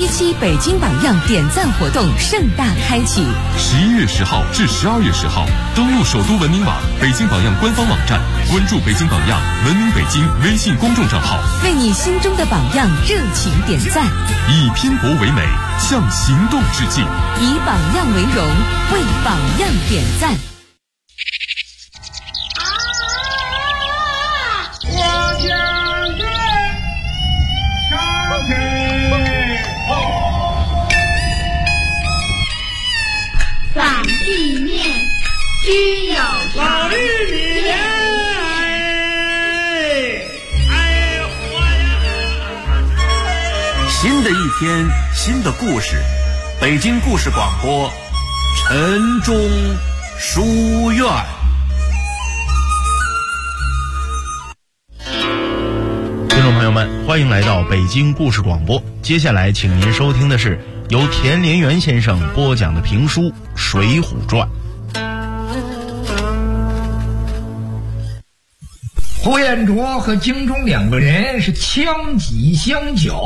期北京榜样点赞活动盛大开启 ，11月10号至12月10号，登录首都文明网、北京榜样官方网站，关注北京榜样、文明北京微信公众账号， 为你心中的榜样热情点赞， 以拼搏为美，向行动致敬， 以榜样为荣，为榜样点赞。 反地面须有老绿里面， 新的一天，新的故事，北京故事广播，晨钟书院。 听众朋友们，欢迎来到北京故事广播。接下来，请您收听的是由田连元先生播讲的评书《水浒传》。 呼延灼和京中两个人是枪戟相交，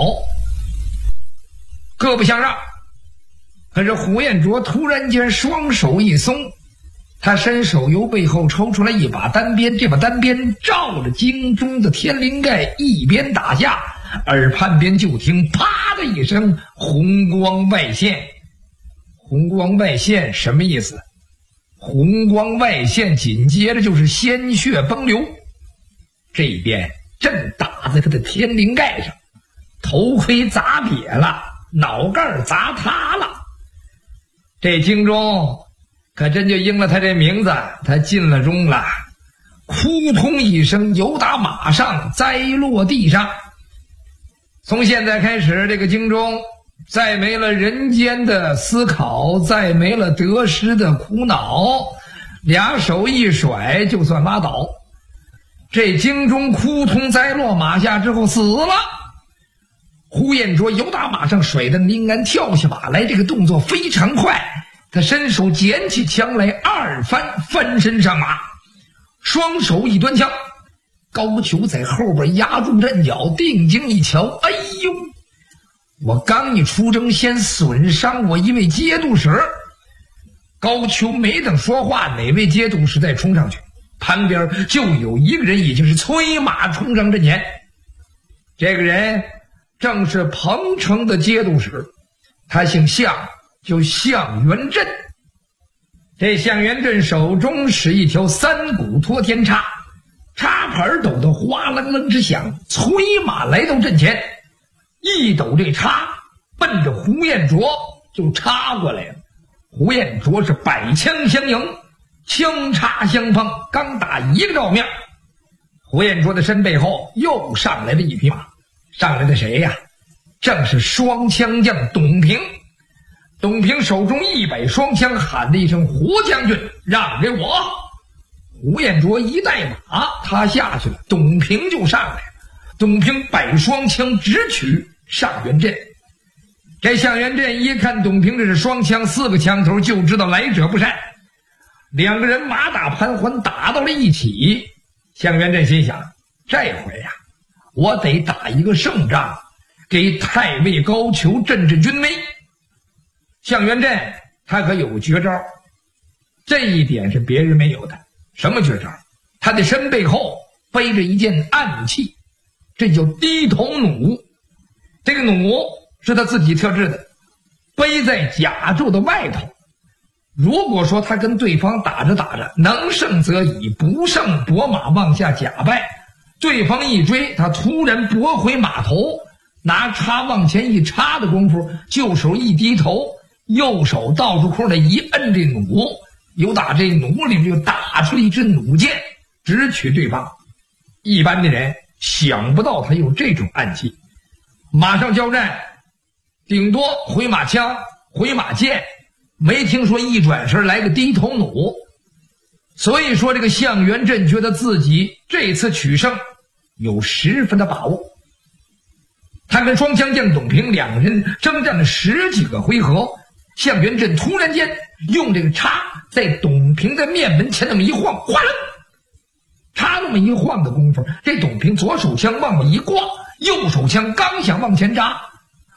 各不相让。可是呼延灼突然间双手一松，他伸手由背后抽出来一把单鞭，这把单鞭照着京中的天灵盖一边打下，耳畔边就听啪的一声，红光外现。红光外现什么意思？红光外现紧接着就是鲜血崩流。这一鞭正打在他的天灵盖上，头盔砸瘪了，脑盖砸塌了。这京中可真就应了他这名字，他进了中了，扑通一声由打马上栽落地上。从现在开始，这个京中再没了人间的思考，再没了得失的苦恼，俩手一甩就算拉倒。这京中扑通栽落马下之后死了。呼延灼由打马上甩的林安跳下马来，这个动作非常快，他伸手捡起枪来，二翻身上马，双手一端枪。高俅在后边压住阵脚，定睛一瞧，哎呦，我刚一出征先损伤我一位节度使。高俅没等说话，哪位节度使再冲上去，旁边就有一个人已经是催马冲上阵前。这个人正是彭城的节度使，他姓项，就项元振。这项元振手中使一条三股托天叉，插牌抖得哗楞楞之响，催马来到阵前，一抖这叉，奔着呼延灼就插过来了。呼延灼是百枪相迎，枪叉相碰，刚打一个照面，呼延灼的身背后又上来了一匹马。上来的谁呀？正是双枪将董平。董平手中一摆双枪，喊了一声：“胡将军，让给我！”呼延灼一带马，他下去了，董平就上来了。董平摆双枪直取项元振。这项元振一看董平这是双枪，4个枪头，就知道来者不善。两个人马打盘桓，打到了一起。项元振心想，这回呀，我得打一个胜仗，给太尉高俅振振军威。项元振他可有绝招，这一点是别人没有的。什么绝招？他的身背后背着一件暗器，这叫低头弩。这个弩是他自己特制的，背在甲胄的外头。如果说他跟对方打着打着，能胜则已，不胜拨马往下假败。对方一追，他突然拨回马头，拿叉往前一插的功夫，右手一低头，右手倒住空的一摁这弩，由打这弩里就打出了一支弩箭，直取对方。一般的人想不到他有这种暗器。马上交战，顶多回马枪、回马箭，没听说一转身来个低头弩。所以说这个项元振觉得自己这次取胜有十分的把握。他跟双枪将董平两人征战了10几个回合，项元振突然间用这个叉在董平的面门前那么一晃，哗楞，叉那么一晃的功夫，这董平左手枪往里一挂，右手枪刚想往前扎，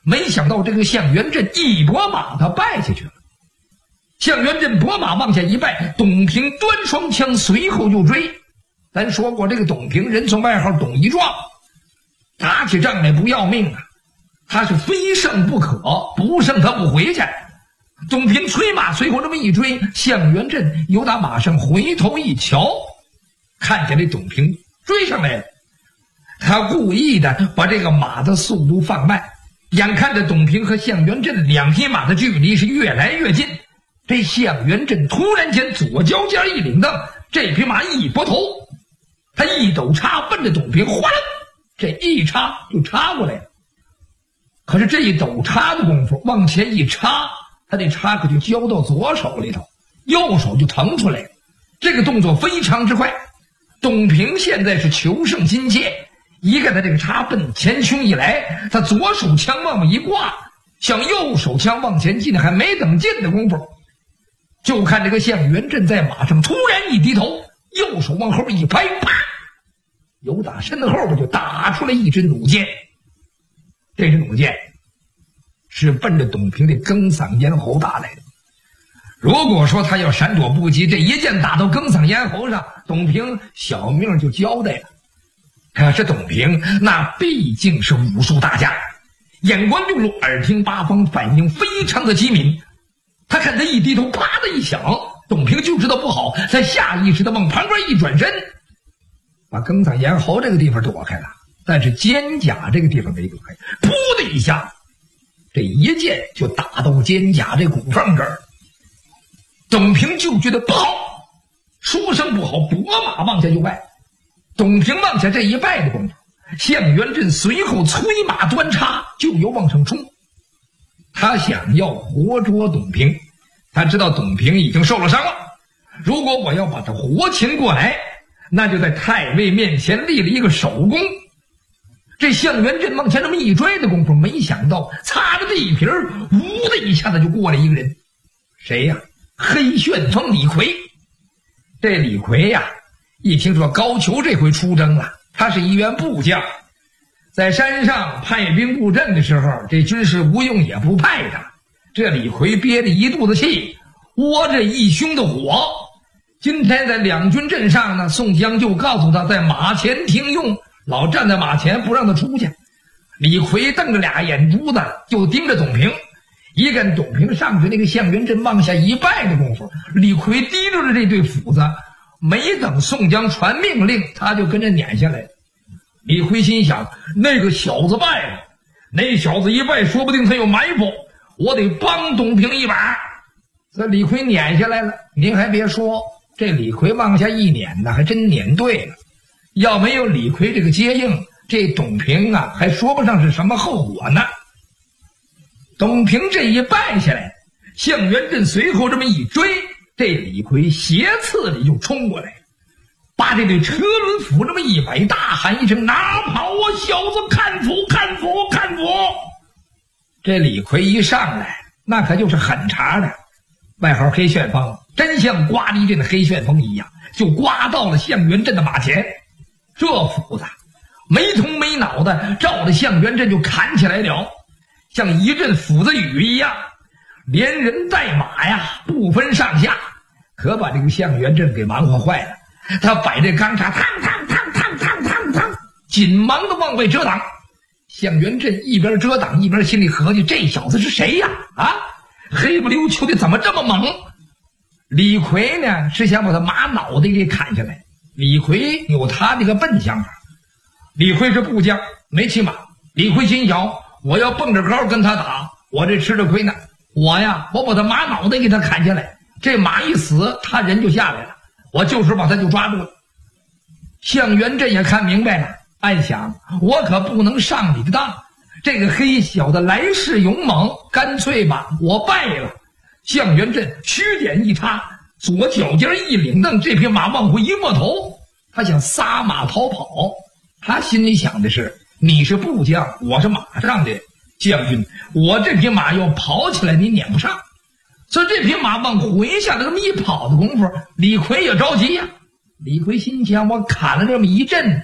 没想到这个向元镇一拨马，他败下去了。向元镇拨马往下一败，董平端双枪随后就追。咱说过，这个董平人送外号董一壮，打起仗来不要命啊，他是非胜不可，不胜他不回去。董平催马随后这么一追，向元镇由打马上回头一瞧，看见这董平追上来了，他故意的把这个马的速度放慢，眼看着董平和向元镇两匹马的距离是越来越近。这向元镇突然间左脚尖一领蹬，这匹马一拨头，他一抖叉奔着董平，哗啦，这一叉就插过来了。可是这一抖叉的功夫，往前一插，他这叉可就交到左手里头，右手就腾出来了。这个动作非常之快。董平现在是求胜心切，一个他这个叉奔前胸一来，他左手枪往一挂，向右手枪往前进，还没等进的功夫，就看这个向元镇在马上突然一低头，右手往后一拍，啪，由打身后边就打出来一支弩箭。这支弩箭是奔着董平的庚嗓咽喉打来的。如果说他要闪躲不及，这一箭打到庚嗓咽喉上，董平小命就交代了。可是董平那毕竟是武术大家，眼观六路，耳听八方，反应非常的机敏。他看他一低头，啪的一响，董平就知道不好，他下意识的往旁边一转身，把庚嗓咽喉这个地方躲开了，但是肩胛这个地方没躲开，噗的一下，这一箭就打到肩胛这骨缝这儿。董平就觉得不好，说声不好，拨马往下就败。董平往下这一败的功夫，向元镇随后催马端叉就要往上冲。他想要活捉董平，他知道董平已经受了伤了，如果我要把他活擒过来，那就在太尉面前立了一个首功。这向元镇往前这么一追的功夫，没想到擦着地皮儿，呜的一下子就过来一个人。谁呀？黑旋风李逵。这李逵呀，一听说高俅这回出征了，他是一员部将，在山上派兵布阵的时候，这军师吴用也不派他。这李逵憋着一肚子气，窝着一胸的火。今天在两军阵上呢，宋江就告诉他在马前听用，老站在马前不让他出去。李逵瞪着俩眼珠子就盯着董平，一看董平上去那个向元镇往下一拜的功夫，李逵提溜着这对斧子，没等宋江传命令，他就跟着撵下来了。李逵心想，那个小子败了，那小子一败，说不定他有埋伏，我得帮董平一把。这李逵撵下来了，您还别说，这李逵往下一撵呢，还真撵对了。要没有李逵这个接应，这董平啊还说不上是什么后果呢。董平这一败下来，向元镇随后这么一追，这李逵斜刺里就冲过来，把这对车轮斧这么一摆，大喊一声：“拿跑啊，小子！看斧，看斧，看斧！”这李逵一上来，那可就是狠茬的，外号黑旋风，真像刮地震的黑旋风一样，就刮到了向元镇的马前。这斧子没头没脑的照着向元镇就砍起来了，像一阵斧子雨一样，连人带马呀不分上下，可把这个向元镇给忙活坏了。他摆这钢叉，嘡，紧忙的往外遮挡。向元镇一边遮挡一边心里合计，这小子是谁呀？啊，黑不溜秋的怎么这么猛？李逵呢是想把他马脑袋给砍下来。李逵有他这个笨想法，李逵是部将，没骑马。李逵心想，我要蹦着高跟他打，我这吃着亏呢。我把他马脑袋给他砍下来，这马一死，他人就下来了，我就是把他就抓住了。向元镇也看明白了，暗想，我可不能上你的当，这个黑小子来势勇猛，干脆吧，我败了。向元镇虚点一插，左脚尖一领蹬，这匹马往回一摸头，他想撒马逃跑。他心里想的是，你是部将，我是马上的将军，我这匹马要跑起来你撵不上。所以这匹马往回下来这么一跑的功夫，李逵也着急呀。李逵心想，我砍了这么一阵，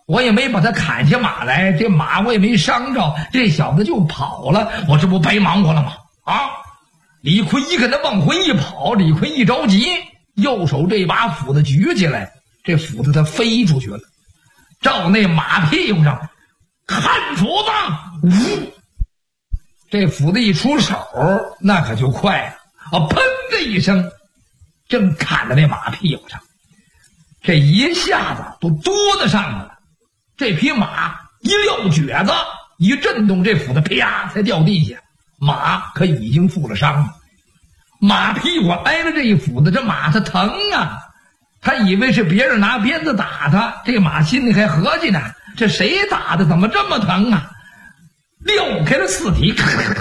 我也没把他砍下马来，这马我也没伤着，这小子就跑了，我这不白忙活了吗？啊！李逵一跟他往回一跑，李逵一着急，右手这把斧子举起来，这斧子他飞出去了，照那马屁股上看斧子，呜！这斧子一出手，那可就快了啊！砰的一声，正砍在那马屁股上，这一下子都多得上来了。这匹马一撂蹶子，一震动，这斧子啪才掉地下。马可已经负了伤了，马屁股挨了这一斧子，这马它疼啊！他以为是别人拿鞭子打他，这马心里还合计呢，这谁打的怎么这么疼啊？撂开了四蹄，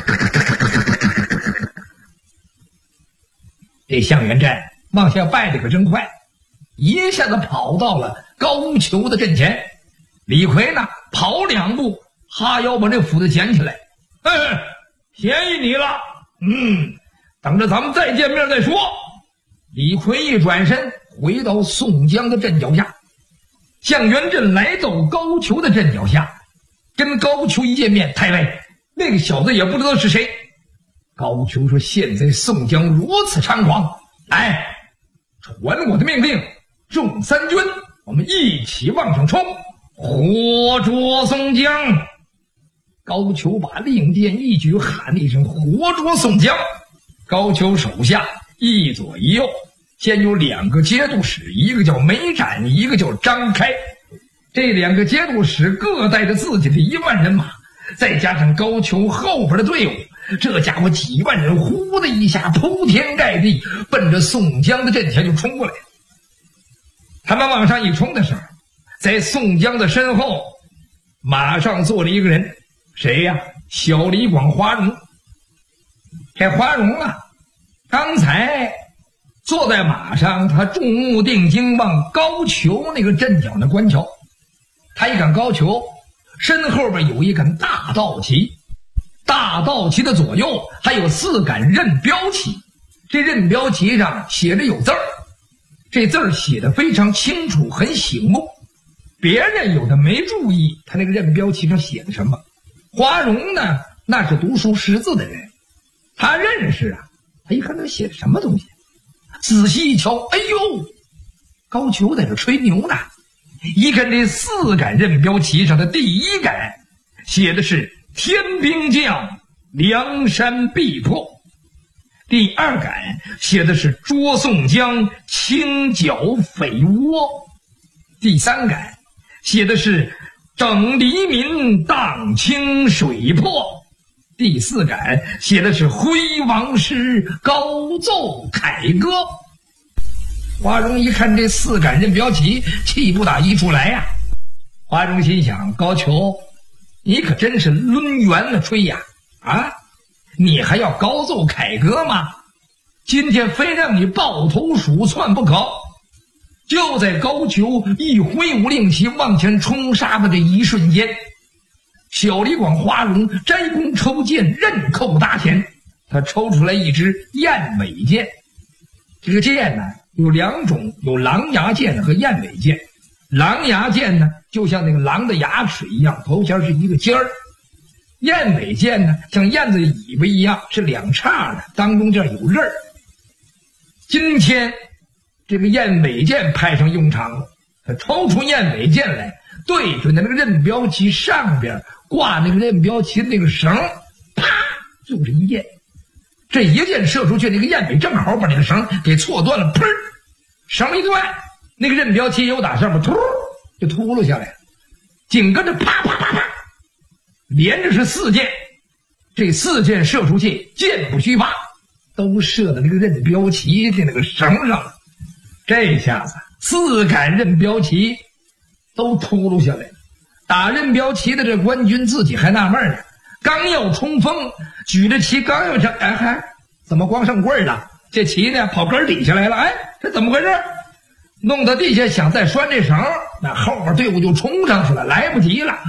这向元寨往下败的可真快，一下子跑到了高俅的阵前。李逵呢，跑2步，哈腰把这斧子捡起来，便宜你了，等着咱们再见面再说。李逵一转身回到宋江的阵脚下，向元镇来到高俅的阵脚下，跟高俅一见面，太尉，那个小子也不知道是谁。高俅说：“现在宋江如此猖狂，来，传我的命令，众3军，我们一起往上冲，活捉宋江。”高俅把令箭一举，喊了一声：“活捉宋江！”高俅手下一左一右，先有2个节度使，一个叫梅展，一个叫张开。这2个节度使各带着自己的1万人马，再加上高俅后边的队伍，这家伙几万人呼的一下铺天盖地，奔着宋江的阵前就冲过来。他们往上一冲的时候，在宋江的身后马上坐了一个人，谁呀？小李广花荣。这花荣啊，刚才坐在马上，他众目定睛往高俅那个阵脚那观瞧。他一看高俅身后边有一杆大道旗，大道旗的左右还有4杆任标旗，这任标旗上写着有字儿，这字儿写的非常清楚，很醒目。别人有的没注意他那个任标旗上写的什么。花荣呢，那是读书识字的人，他认识啊。他一看他写的什么东西，仔细一瞧，哎呦，高俅在这吹牛呢。一看这4杆任标旗上的第1杆写的是天兵将，梁山必破；第2杆写的是捉宋江，清剿匪窝；第3杆写的是整黎民，荡清水泊；第4杆写的是挥王师，高奏凯歌。花荣一看这4杆任标旗，气不打一处来呀。花荣心想，高俅你可真是抡圆了吹呀！啊，你还要高奏凯歌吗？今天非让你抱头鼠窜不可。就在高俅一挥舞令旗往前冲杀的这一瞬间，小李广花荣摘弓抽箭，刃扣大弦，他抽出来一支燕尾箭。这个箭呢有2种，有狼牙箭和燕尾箭。狼牙箭呢就像那个狼的牙齿一样，头前是一个尖儿；燕尾箭呢像燕子的尾巴一样，是2叉的，当中这儿有刃儿。今天这个燕尾箭派上用场了，他抽出燕尾箭来，对准那个任标旗上边挂那个任标旗的那个绳，啪就是一箭。这一箭射出去，那个燕尾正好把那个绳给错断了，砰，绳一断，那个任标旗又打上面突就秃噜下来了，紧跟着啪啪啪啪，连着是4箭。这4箭射出去，箭不虚发，都射到那个任标旗的那个绳上了。这下子4杆任标旗都秃噜下来了。打任标旗的这官军自己还纳闷呢，刚要冲锋，举着旗刚要上，哎，怎么光剩棍了？这旗呢跑根底下来了，哎，这怎么回事？弄到地下想再拴这绳，那后边队伍就冲上去了，来不及了。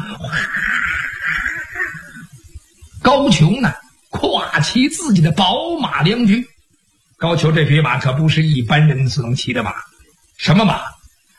高俅呢跨骑自己的宝马良驹，高俅这匹马可不是一般人所能骑的马。什么马？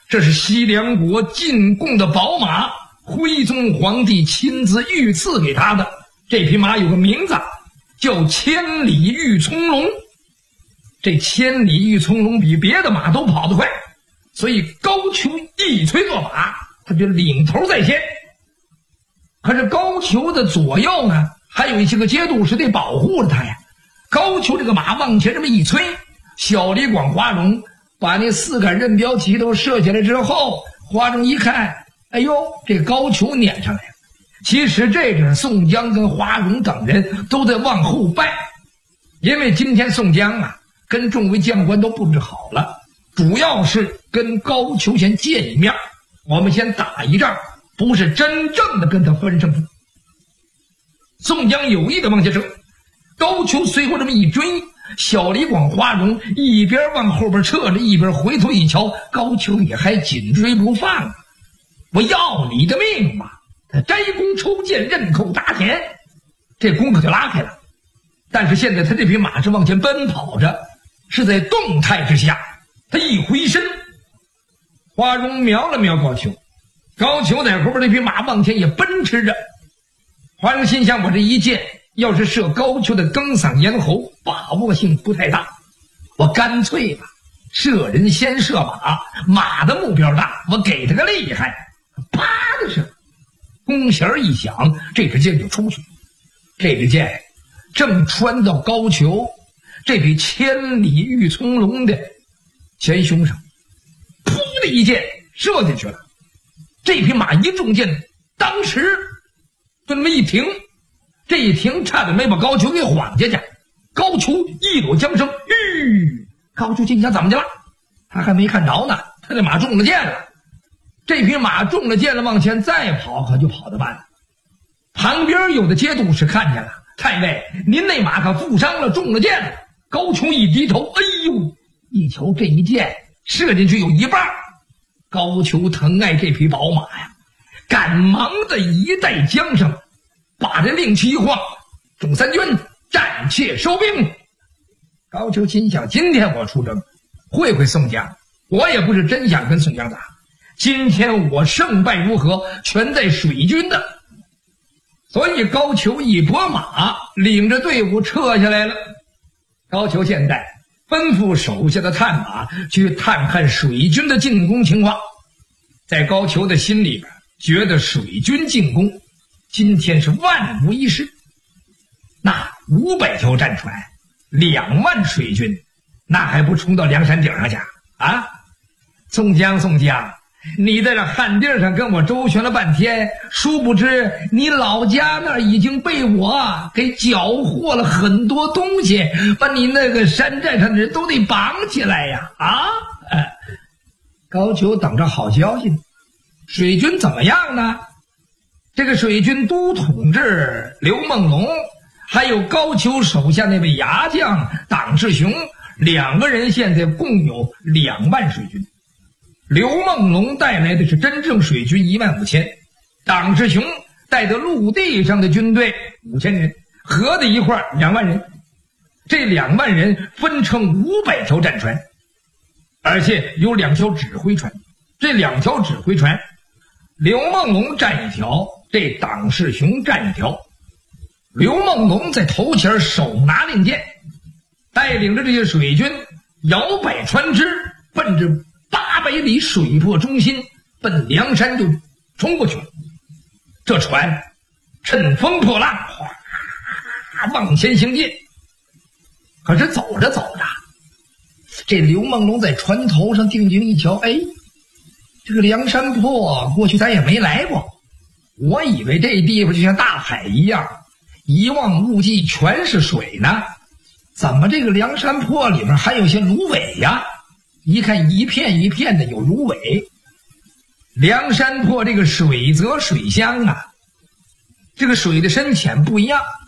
这是西凉国进贡的宝马，徽宗皇帝亲自御赐给他的。这匹马有个名字叫千里玉葱龙。这千里玉葱龙比别的马都跑得快，所以高俅一催做马，他就领头在先。可是高俅的左右呢，还有一些个节度使得保护着他呀。高俅这个马往前这么一催，小李广、花荣把那4杆刃标旗都射下来之后，花荣一看，哎呦，这高俅撵上来了。其实这阵宋江跟花荣等人都在往后拜，因为今天宋江啊跟众位将官都布置好了，主要是跟高俅先见一面，我们先打一仗，不是真正的跟他分胜负。宋江有意的往前撤，高俅随后这么一追，小李广、花荣一边往后边撤着，一边回头一瞧，高俅也还紧追不放啊！我要你的命吧！他摘弓抽箭，刃口搭田，这弓可就拉开了。但是现在他这匹马是往前奔跑着，是在动态之下。他一回身，花荣瞄了瞄高俅，高俅在后边那匹马往前也奔驰着。花荣心想，我这一箭要是射高俅的庚嗓咽喉，把握性不太大，我干脆吧，射人先射马，马的目标大，我给他个厉害，啪的射，弓弦一响，这支箭就出去。这支箭正穿到高俅这匹千里玉葱龙的前胸上，噗的一箭射进去了。这匹马一中箭，当时就那么一停，这一停差点没把高俅给晃下去。高俅一抖缰绳，高俅心想怎么去了？他还没看着呢，他这马中了箭了。这匹马中了箭了，往前再跑可就跑得慢了。旁边有的节度使看见了，太尉，您那马可负伤了，中了箭了。高俅一低头，哎呦，一瞧这一箭射进去有一半。高俅疼爱这匹宝马呀，赶忙的一带缰绳，把这令旗一晃，众三军战切收兵。高俅心想，今天我出征会宋江，我也不是真想跟宋江打，今天我胜败如何全在水军的。所以高俅一拨马，领着队伍撤下来了。高俅现在吩咐手下的探马去探看水军的进攻情况。在高俅的心里边觉得水军进攻今天是万无一失。那500条战船，2万水军，那还不冲到梁山顶上去啊？宋江，你在这旱地上跟我周旋了半天，殊不知你老家那儿已经被我给缴获了很多东西，把你那个山寨上的人都得绑起来呀！高俅等着好消息，水军怎么样呢？这个水军都统制刘梦龙，还有高俅手下那位牙将党世雄，2个人现在共有2万水军。刘梦龙带来的是真正水军15000，党世雄带的陆地上的军队5000人，合在一块2万人。这2万人分成500条战船，而且有2条指挥船。这2条指挥船，刘梦龙占一条，这党世雄占一条。刘梦龙在头前手拿令箭，带领着这些水军摇摆船只，奔着800里水泊中心奔梁山就冲过去了。这船趁风破浪，哗往前行进。可是走着走着，这刘梦龙在船头上定睛一瞧，这个梁山泊过去咱也没来过，我以为这地方就像大海一样，一望无际全是水呢，怎么这个梁山泊里面还有些芦苇呀？一看一片一片的有芦苇。梁山泊这个水泽水乡啊，这个水的深浅不一样，